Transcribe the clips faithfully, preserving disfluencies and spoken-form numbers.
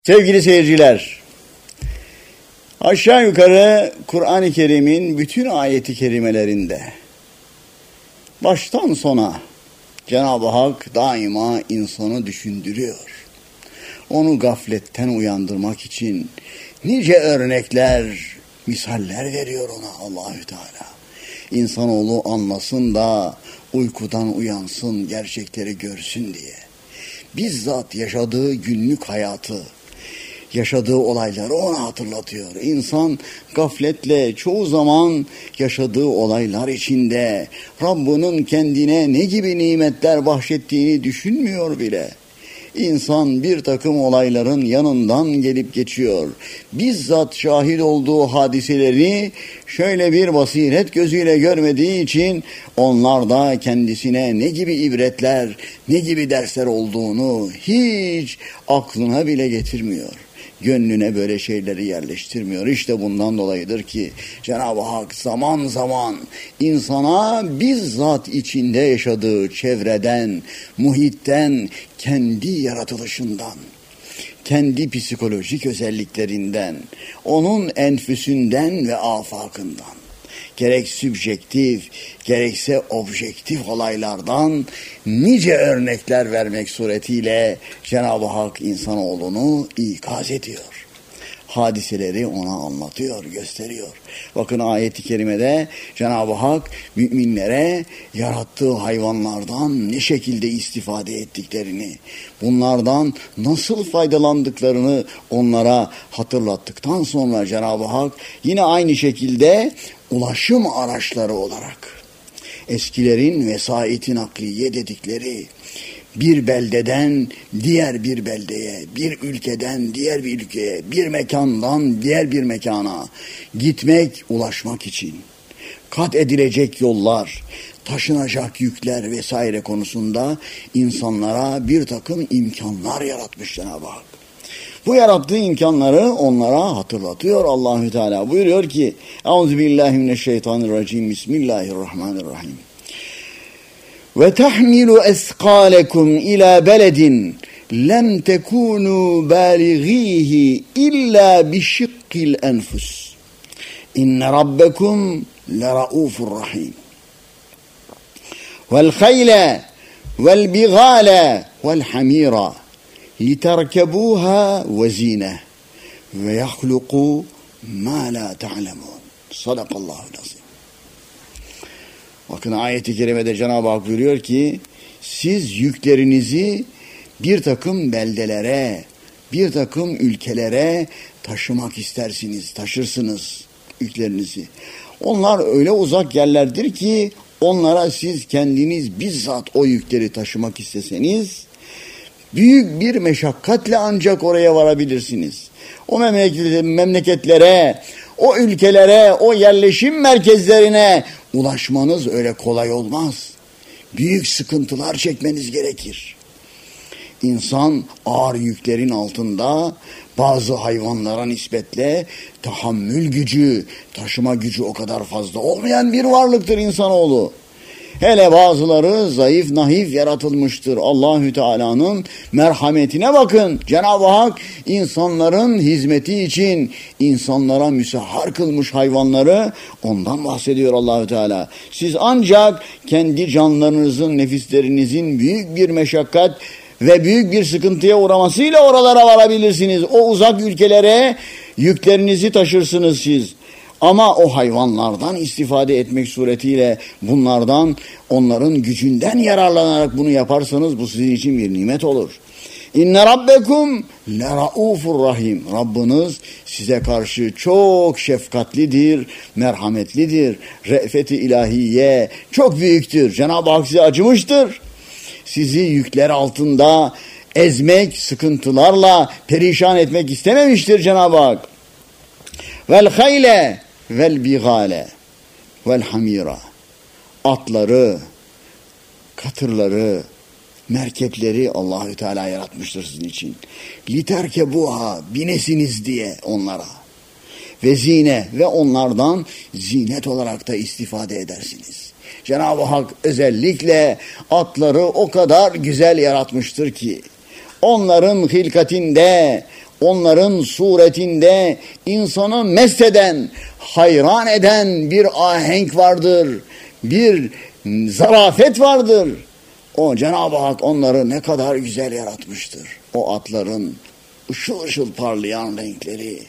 Sevgili seyirciler, aşağı yukarı Kur'an-ı Kerim'in bütün ayeti kerimelerinde baştan sona Cenab-ı Hak daima insanı düşündürüyor. Onu gafletten uyandırmak için nice örnekler, misaller veriyor ona Allahü Teala. İnsanoğlu anlasın da uykudan uyansın, gerçekleri görsün diye. Bizzat yaşadığı günlük hayatı, yaşadığı olayları ona hatırlatıyor. İnsan gafletle çoğu zaman yaşadığı olaylar içinde Rabbinin kendine ne gibi nimetler bahşettiğini düşünmüyor bile. İnsan bir takım olayların yanından gelip geçiyor. Bizzat şahit olduğu hadiseleri şöyle bir basiret gözüyle görmediği için onlar da kendisine ne gibi ibretler, ne gibi dersler olduğunu hiç aklına bile getirmiyor. Gönlüne böyle şeyleri yerleştirmiyor. İşte bundan dolayıdır ki Cenab-ı Hak zaman zaman insana bizzat içinde yaşadığı çevreden, muhitten, kendi yaratılışından, kendi psikolojik özelliklerinden, onun enfüsünden ve afakından, gerek sübjektif, gerekse objektif olaylardan nice örnekler vermek suretiyle Cenab-ı Hak insanoğlunu ikaz ediyor. Hadiseleri ona anlatıyor, gösteriyor. Bakın ayet-i kerimede Cenab-ı Hak müminlere yarattığı hayvanlardan ne şekilde istifade ettiklerini, bunlardan nasıl faydalandıklarını onlara hatırlattıktan sonra Cenab-ı Hak yine aynı şekilde ulaşım araçları olarak eskilerin vesait-i nakliye dedikleri bir beldeden diğer bir beldeye, bir ülkeden diğer bir ülkeye, bir mekandan diğer bir mekana gitmek, ulaşmak için kat edilecek yollar, taşınacak yükler vesaire konusunda insanlara bir takım imkanlar yaratmış Cenab-ı Hak. Bu yarattığı imkanları onlara hatırlatıyor Allahü Teala. Buyuruyor ki: Euzubillahimineşşeytanirracim. Bismillahirrahmanirrahim. Ve tahmilu eskalekum ila beledin lem tekunu balighihi illa bi şikkil enfus. İnne rabbekum leraufur rahim. Vel hayle vel bigale vel hamira لِتَرْكَبُوهَا وَزِينَةً وَيَخْلُقُوا مَا لَا تَعْلَمُونَ. Sadakallahu lazim. Bakın ayet-i kerimede Cenab-ı Hak buyuruyor ki siz yüklerinizi bir takım beldelere, bir takım ülkelere taşımak istersiniz, taşırsınız yüklerinizi. Onlar öyle uzak yerlerdir ki onlara siz kendiniz bizzat o yükleri taşımak isteseniz büyük bir meşakkatle ancak oraya varabilirsiniz. O memleketlere, o ülkelere, o yerleşim merkezlerine ulaşmanız öyle kolay olmaz. Büyük sıkıntılar çekmeniz gerekir. İnsan ağır yüklerin altında bazı hayvanlara nispetle tahammül gücü, taşıma gücü o kadar fazla olmayan bir varlıktır insanoğlu. Hele bazıları zayıf, naif yaratılmıştır. Allahü Teala'nın merhametine bakın. Cenab-ı Hak insanların hizmeti için insanlara müsahhar kılmış hayvanları, ondan bahsediyor Allahü Teala. Siz ancak kendi canlarınızın, nefislerinizin büyük bir meşakkat ve büyük bir sıkıntıya uğramasıyla oralara varabilirsiniz. O uzak ülkelere yüklerinizi taşırsınız siz. Ama o hayvanlardan istifade etmek suretiyle bunlardan, onların gücünden yararlanarak bunu yaparsanız bu sizin için bir nimet olur. İnne rabbekum leraufur rahim. Rabbiniz size karşı çok şefkatlidir, merhametlidir. Re'feti ilahiye çok büyüktür. Cenab-ı Hak size acımıştır. Sizi yükler altında ezmek, sıkıntılarla perişan etmek istememiştir Cenab-ı Hak. Vel hayle vel bigale vel hamira. Atları, katırları, merkepleri Allahü Teala yaratmıştır sizin için. Literkebuha, binesiniz diye onlara. Ve zine, ve onlardan zinet olarak da istifade edersiniz. Cenab-ı Hak özellikle atları o kadar güzel yaratmıştır ki onların hilkatinde, onların suretinde insanı mesteden, hayran eden bir ahenk vardır, bir zarafet vardır. O Cenab-ı Hak onları ne kadar güzel yaratmıştır. O atların ışıl ışıl parlayan renkleri,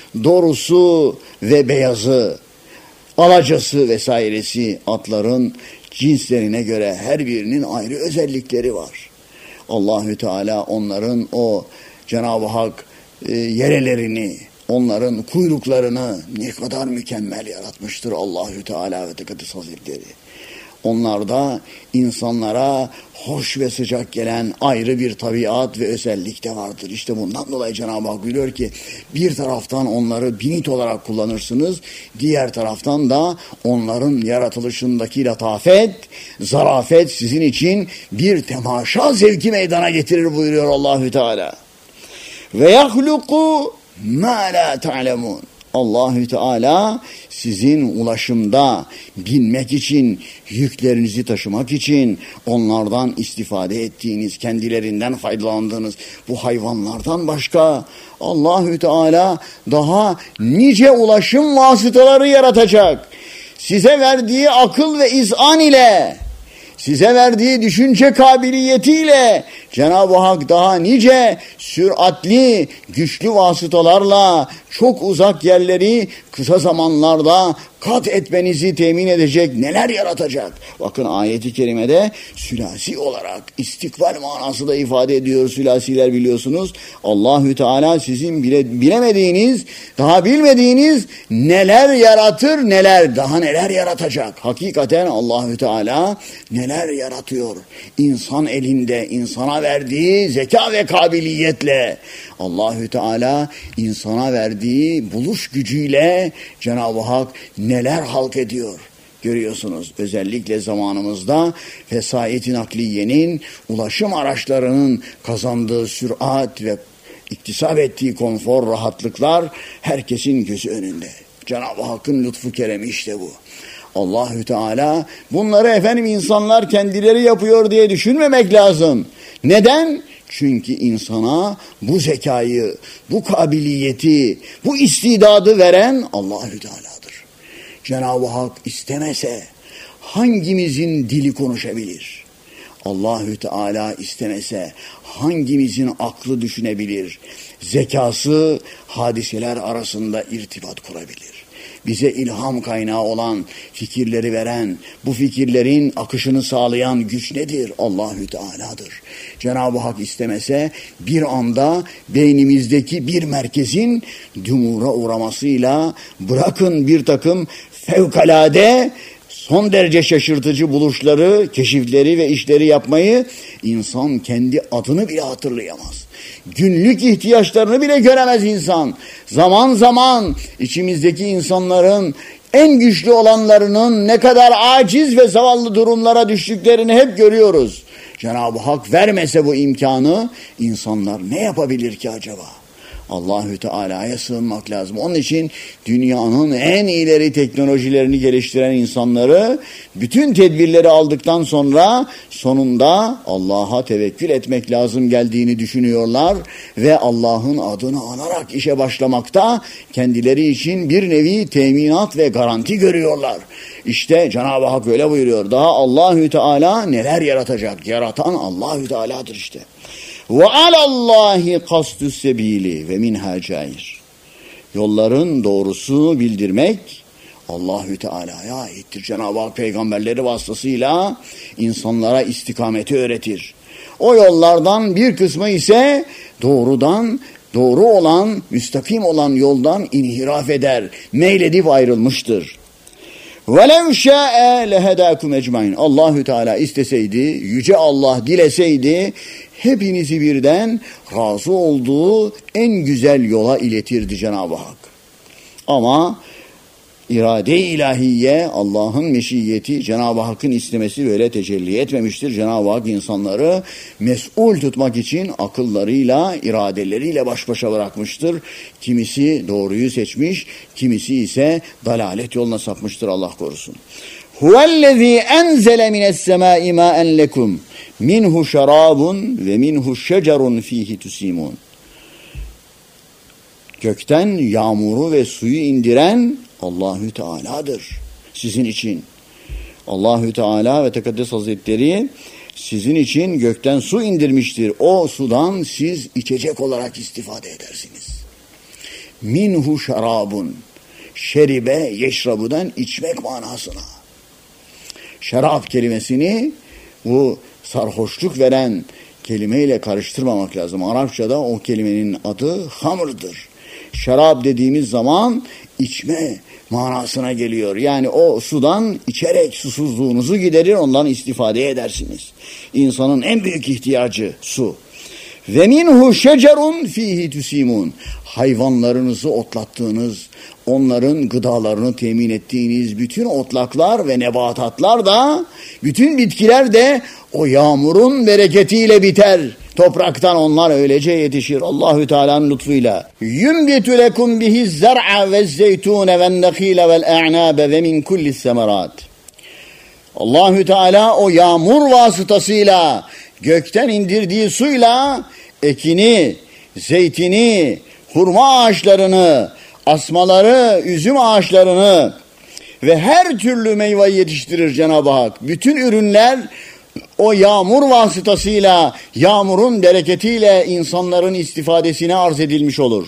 doğrusu ve beyazı, alacası vesairesi, atların cinslerine göre her birinin ayrı özellikleri var. Allahü Teala onların o Cenab-ı Hak e, yerelerini, onların kuyruklarını ne kadar mükemmel yaratmıştır Allahü Teala ve Tekaddes Hazretleri. Onlarda insanlara hoş ve sıcak gelen ayrı bir tabiat ve özellik de vardır. İşte bundan dolayı Cenab-ı Hak buyuruyor ki bir taraftan onları binit olarak kullanırsınız, diğer taraftan da onların yaratılışındaki latafet, zarafet sizin için bir temaşa zevki meydana getirir buyuruyor Allahü Teala. Ve yahluku ma la ta'lemun. Allahü Teala sizin ulaşımda binmek için, yüklerinizi taşımak için, onlardan istifade ettiğiniz, kendilerinden faydalandığınız bu hayvanlardan başka Allahü Teala daha nice ulaşım vasıtaları yaratacak. Size verdiği akıl ve izan ile, size verdiği düşünce kabiliyetiyle Cenab-ı Hak daha nice süratli, güçlü vasıtalarla çok uzak yerleri kısa zamanlarda kat etmenizi temin edecek neler yaratacak. Bakın ayet-i kerimede sülasi olarak istikbal manası da ifade ediyor. Sülasiler biliyorsunuz. Allahü Teala sizin bile bilemediğiniz, daha bilmediğiniz neler yaratır, neler, daha neler yaratacak. Hakikaten Allahü Teala neler yaratıyor. İnsan elinde, insana verdiği zeka ve kabiliyetle Allahü Teala insana verdiği buluş gücüyle Cenab-ı Hak neler halk ediyor. Görüyorsunuz özellikle zamanımızda vesait-i nakliyenin, ulaşım araçlarının kazandığı sürat ve iktisap ettiği konfor, rahatlıklar herkesin gözü önünde. Cenab-ı Hakk'ın lütfu keremi işte bu. Allahü Teala bunları efendim insanlar kendileri yapıyor diye düşünmemek lazım. Neden? Çünkü insana bu zekayı, bu kabiliyeti, bu istidadı veren Allahü Teala'dır. Cenab-ı Hak istemese hangimizin dili konuşabilir? Allahü Teala istemese hangimizin aklı düşünebilir? Zekası hadiseler arasında irtibat kurabilir. Bize ilham kaynağı olan fikirleri veren, bu fikirlerin akışını sağlayan güç nedir? Allahü Teala'dır. Cenab-ı Hak istemese bir anda beynimizdeki bir merkezin dumura uğramasıyla bırakın bir takım fevkalade, son derece şaşırtıcı buluşları, keşifleri ve işleri yapmayı, insan kendi adını bile hatırlayamaz. Günlük ihtiyaçlarını bile göremez insan. Zaman zaman içimizdeki insanların en güçlü olanlarının ne kadar aciz ve zavallı durumlara düştüklerini hep görüyoruz. Cenab-ı Hak vermese bu imkanı insanlar ne yapabilir ki acaba? Allahü Teala'ya sığınmak lazım. Onun için dünyanın en ileri teknolojilerini geliştiren insanları bütün tedbirleri aldıktan sonra sonunda Allah'a tevekkül etmek lazım geldiğini düşünüyorlar ve Allah'ın adını anarak işe başlamakta kendileri için bir nevi teminat ve garanti görüyorlar. İşte Cenab-ı Hak öyle buyuruyor. Daha Allahü Teala neler yaratacak? Yaratan Allahü Teala'dır işte. Ve alallahi kastus sebili ve minha cair. Yolların doğrusu bildirmek Allahü Teala'ya aittir. Cenab-ı Hak peygamberleri vasıtasıyla insanlara istikameti öğretir. O yollardan bir kısmı ise doğrudan, doğru olan, müstakim olan yoldan inhiraf eder, meyledip ayrılmıştır. وَلَوْ شَاءَ لَهَدَاكُمْ اَجْمَعِينَ. Allahü Teala isteseydi, yüce Allah dileseydi, hepinizi birden razı olduğu en güzel yola iletirdi Cenab-ı Hak. Ama irade-i ilahiye, Allah'ın meşiyeti, Cenab-ı Hakk'ın istemesi böyle tecelli etmemiştir. Cenab-ı Hak insanları mesul tutmak için akıllarıyla, iradeleriyle baş başa bırakmıştır. Kimisi doğruyu seçmiş, kimisi ise dalalet yoluna sapmıştır, Allah korusun. Huvellezî enzele mine's-semâi mâen lekum minhu şarabun ve minhu şecerun fîhi tusîmûn. Gökten yağmuru ve suyu indiren Allahü Teala'dır sizin için. Allahü Teala ve Tekaddes Hazretleri sizin için gökten su indirmiştir. O sudan siz içecek olarak istifade edersiniz. Minhu şarabun. Şeribe yeşrabudan içmek manasına. Şarap kelimesini bu sarhoşluk veren kelimeyle karıştırmamak lazım. Arapçada o kelimenin adı hamırdır. Şarap dediğimiz zaman içme manasına geliyor. Yani o sudan içerek susuzluğunuzu giderir, ondan istifade edersiniz. İnsanın en büyük ihtiyacı su. Ve minhu şecerun fihi tusimun. Hayvanlarınızı otlattığınız, onların gıdalarını temin ettiğiniz bütün otlaklar ve nebatatlar da, bütün bitkiler de o yağmurun bereketiyle biter. Topraktan onlar öylece yetişir. Allahü Teala'nın lütfuyla. Yumbitu lekum bihi zer'a ve zeytune ve nekhile vel a'nabe ve min kulli semerat. Allahü Teala o yağmur vasıtasıyla, gökten indirdiği suyla ekini, zeytini, hurma ağaçlarını, asmaları, üzüm ağaçlarını ve her türlü meyveyi yetiştirir Cenab-ı Hak. Bütün ürünler o yağmur vasıtasıyla, yağmurun bereketiyle insanların istifadesine arz edilmiş olur.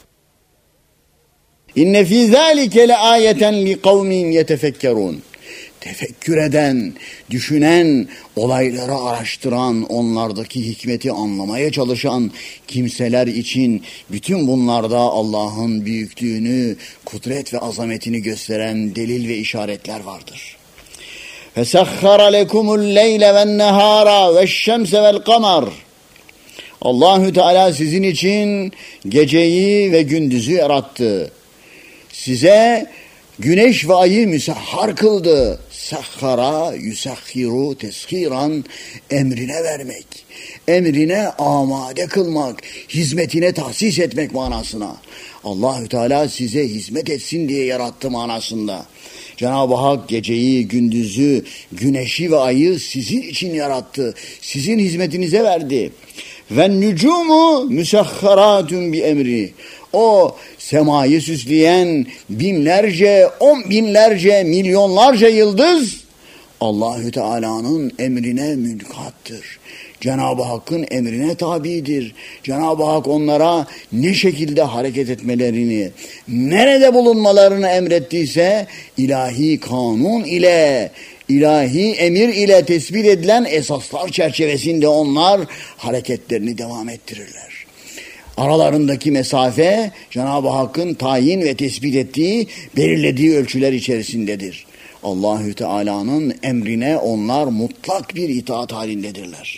İnne fî zâlike le âyeten li kavmin yetefekkerûn. Tefekkür eden, düşünen, olayları araştıran, onlardaki hikmeti anlamaya çalışan kimseler için bütün bunlarda Allah'ın büyüklüğünü, kudret ve azametini gösteren delil ve işaretler vardır. فَسَخَّرَ لَكُمُ اللَّيْلَ وَالنَّهَارَ وَالشَّمْسَ وَالْقَمَرِ. Allahü Teala sizin için geceyi ve gündüzü yarattı. Size güneş ve ayı müsahhar kıldı. Sahhara yusahhiru teshiran, emrine vermek, emrine amade kılmak, hizmetine tahsis etmek manasına. Allahü Teala size hizmet etsin diye yarattı manasında. Cenab-ı Hak geceyi, gündüzü, güneşi ve ayı sizin için yarattı. Sizin hizmetinize verdi. Ve nücumu müsahharatun bi emri. O semayı süsleyen binlerce, on binlerce, milyonlarca yıldız Allahü Teala'nın emrine münkattır. Cenab-ı Hakk'ın emrine tabidir. Cenab-ı Hak onlara ne şekilde hareket etmelerini, nerede bulunmalarını emrettiyse ilahi kanun ile, ilahi emir ile tespit edilen esaslar çerçevesinde onlar hareketlerini devam ettirirler. Aralarındaki mesafe Cenab-ı Hakk'ın tayin ve tespit ettiği, belirlediği ölçüler içerisindedir. Allahü Teala'nın emrine onlar mutlak bir itaat halindedirler.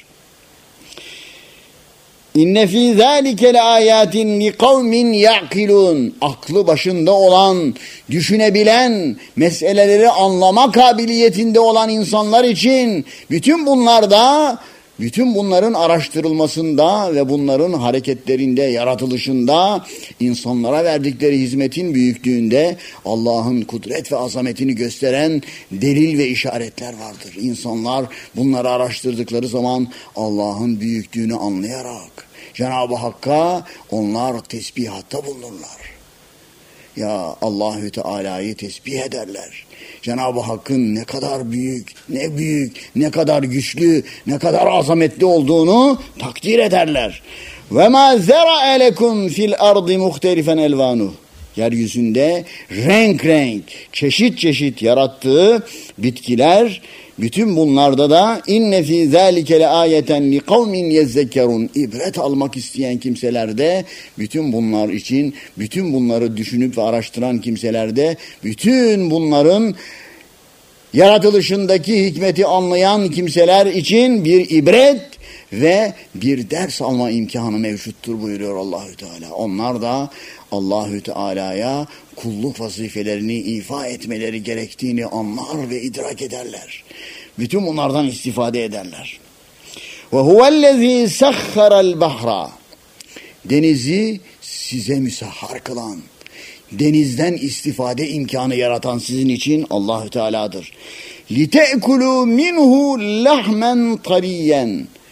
İnne fî zâlike le âyâtin li kavmin ya'kilûn. Aklı başında olan, düşünebilen, meseleleri anlama kabiliyetinde olan insanlar için bütün bunlarda, bütün bunların araştırılmasında ve bunların hareketlerinde, yaratılışında, insanlara verdikleri hizmetin büyüklüğünde Allah'ın kudret ve azametini gösteren delil ve işaretler vardır. İnsanlar bunları araştırdıkları zaman Allah'ın büyüklüğünü anlayarak Cenab-ı Hakk'a onlar tesbihatta bulunurlar. Ya Allahü Teala'yı tesbih ederler. Cenab-ı Hakk'ın ne kadar büyük, ne büyük, ne kadar güçlü, ne kadar azametli olduğunu takdir ederler. Ve ma zera'a lekum fil ardı muhtelifen elvanuh. Yeryüzünde renk renk, çeşit çeşit yarattığı bitkiler, bütün bunlarda da inne fî zâlike le âyeten li kavmin yezzekkerûn. İbret almak isteyen kimselerde, bütün bunlar için, bütün bunları düşünüp ve araştıran kimselerde, bütün bunların yaratılışındaki hikmeti anlayan kimseler için bir ibret ve bir ders alma imkanı mevcuttur buyuruyor Allahü Teala. Onlar da Allahü Teala'ya kulluk vazifelerini ifa etmeleri gerektiğini anlar ve idrak ederler. Bütün bunlardan istifade ederler. Ve huvellezî sahhara'l bahra. Denizi size müsahhar kılan, denizden istifade imkanı yaratan sizin için Allahü Teala'dır. لِتَأْكُلُوا مِنْهُ لَحْمًا طَرِيًّا.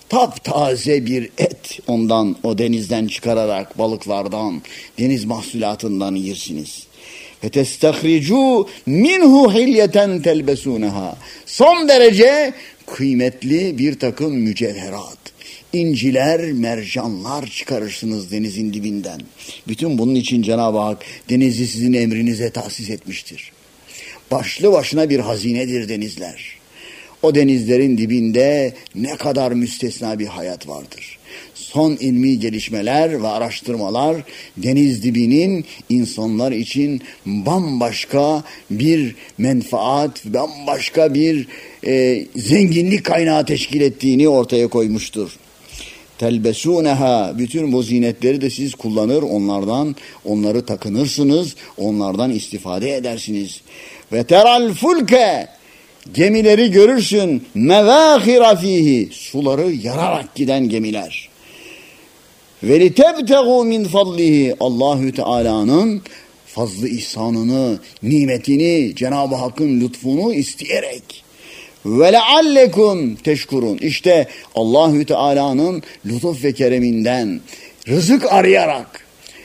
taptaze bir et ondan, o denizden çıkararak balıklardan, deniz mahsulatından yersiniz. فَتَسْتَخْرِجُوا مِنْهُ حِلْيَةً تَلْبَسُونَهَا. Son derece kıymetli bir takım mücevherat, inciler, mercanlar çıkarırsınız denizin dibinden. Bütün bunun için Cenab-ı Hak denizi sizin emrinize tahsis etmiştir. Başlı başına bir hazinedir denizler. O denizlerin dibinde ne kadar müstesna bir hayat vardır. Son ilmi gelişmeler ve araştırmalar deniz dibinin insanlar için bambaşka bir menfaat, bambaşka bir e, zenginlik kaynağı teşkil ettiğini ortaya koymuştur. Telbesuneha, bütün bu zinetleri de siz kullanır, onlardan onları takınırsınız, onlardan istifade edersiniz. Ve teral fulke, gemileri görürsün, mevâhira fihi, suları yararak giden gemiler. Ve litebtegû min fadlihi, Allahü Teala'nın fazlı ihsanını, nimetini, Cenab-ı Hakk'ın lütfunu isteyerek. Ve leallekum teşkurun. İşte Allahü Teala'nın lütuf ve kereminden rızık arayarak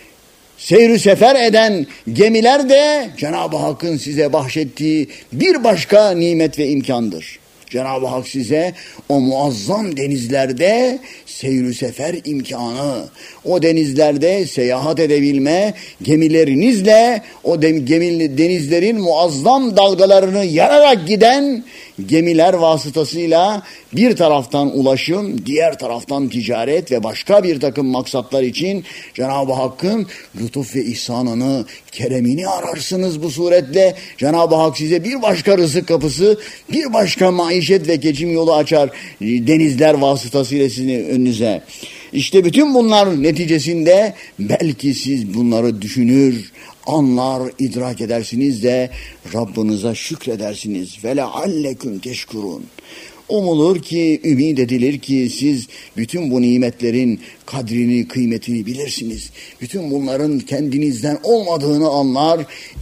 seyr-ü sefer eden gemiler de Cenab-ı Hakk'ın size bahşettiği bir başka nimet ve imkandır. Cenab-ı Hak size o muazzam denizlerde seyr-ü sefer imkanı, o denizlerde seyahat edebilme, gemilerinizle o gemi, denizlerin muazzam dalgalarını yararak giden gemiler vasıtasıyla bir taraftan ulaşım, diğer taraftan ticaret ve başka bir takım maksatlar için Cenab-ı Hakk'ın lütuf ve ihsanını, keremini ararsınız bu suretle. Cenab-ı Hak size bir başka rızık kapısı, bir başka maişet ve geçim yolu açar denizler vasıtasıyla sizin önünüze. İşte bütün bunlar neticesinde belki siz bunları düşünür, anlar, idrak edersiniz de Rabbinize şükredersiniz. Ve lealleküm teşkurun. Umulur ki, ümid edilir ki siz bütün bu nimetlerin kadrini, kıymetini bilirsiniz. Bütün bunların kendinizden olmadığını anlar,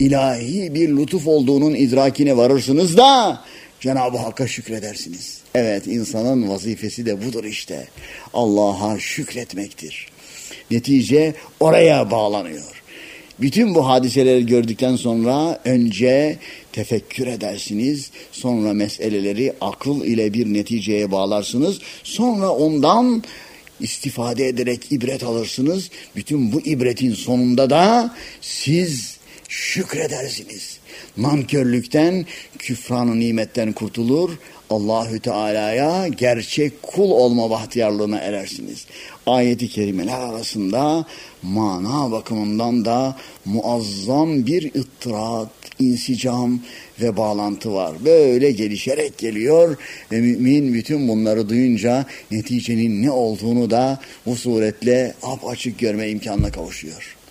ilahi bir lütuf olduğunun idrakine varırsınız da Cenab-ı Hakk'a şükredersiniz. Evet, insanın vazifesi de budur işte. Allah'a şükretmektir. Netice oraya bağlanıyor. Bütün bu hadiseleri gördükten sonra önce tefekkür edersiniz, sonra meseleleri akıl ile bir neticeye bağlarsınız, sonra ondan istifade ederek ibret alırsınız. Bütün bu ibretin sonunda da siz şükredersiniz. Nankörlükten, küfran-ı nimetten kurtulur, Allahü Teala'ya gerçek kul olma bahtiyarlığına erersiniz. Ayet-i kerimeler arasında mana bakımından da muazzam bir ıttırat, insicam ve bağlantı var. Böyle gelişerek geliyor ve mümin bütün bunları duyunca neticenin ne olduğunu da bu suretle apaçık görme imkanına kavuşuyor.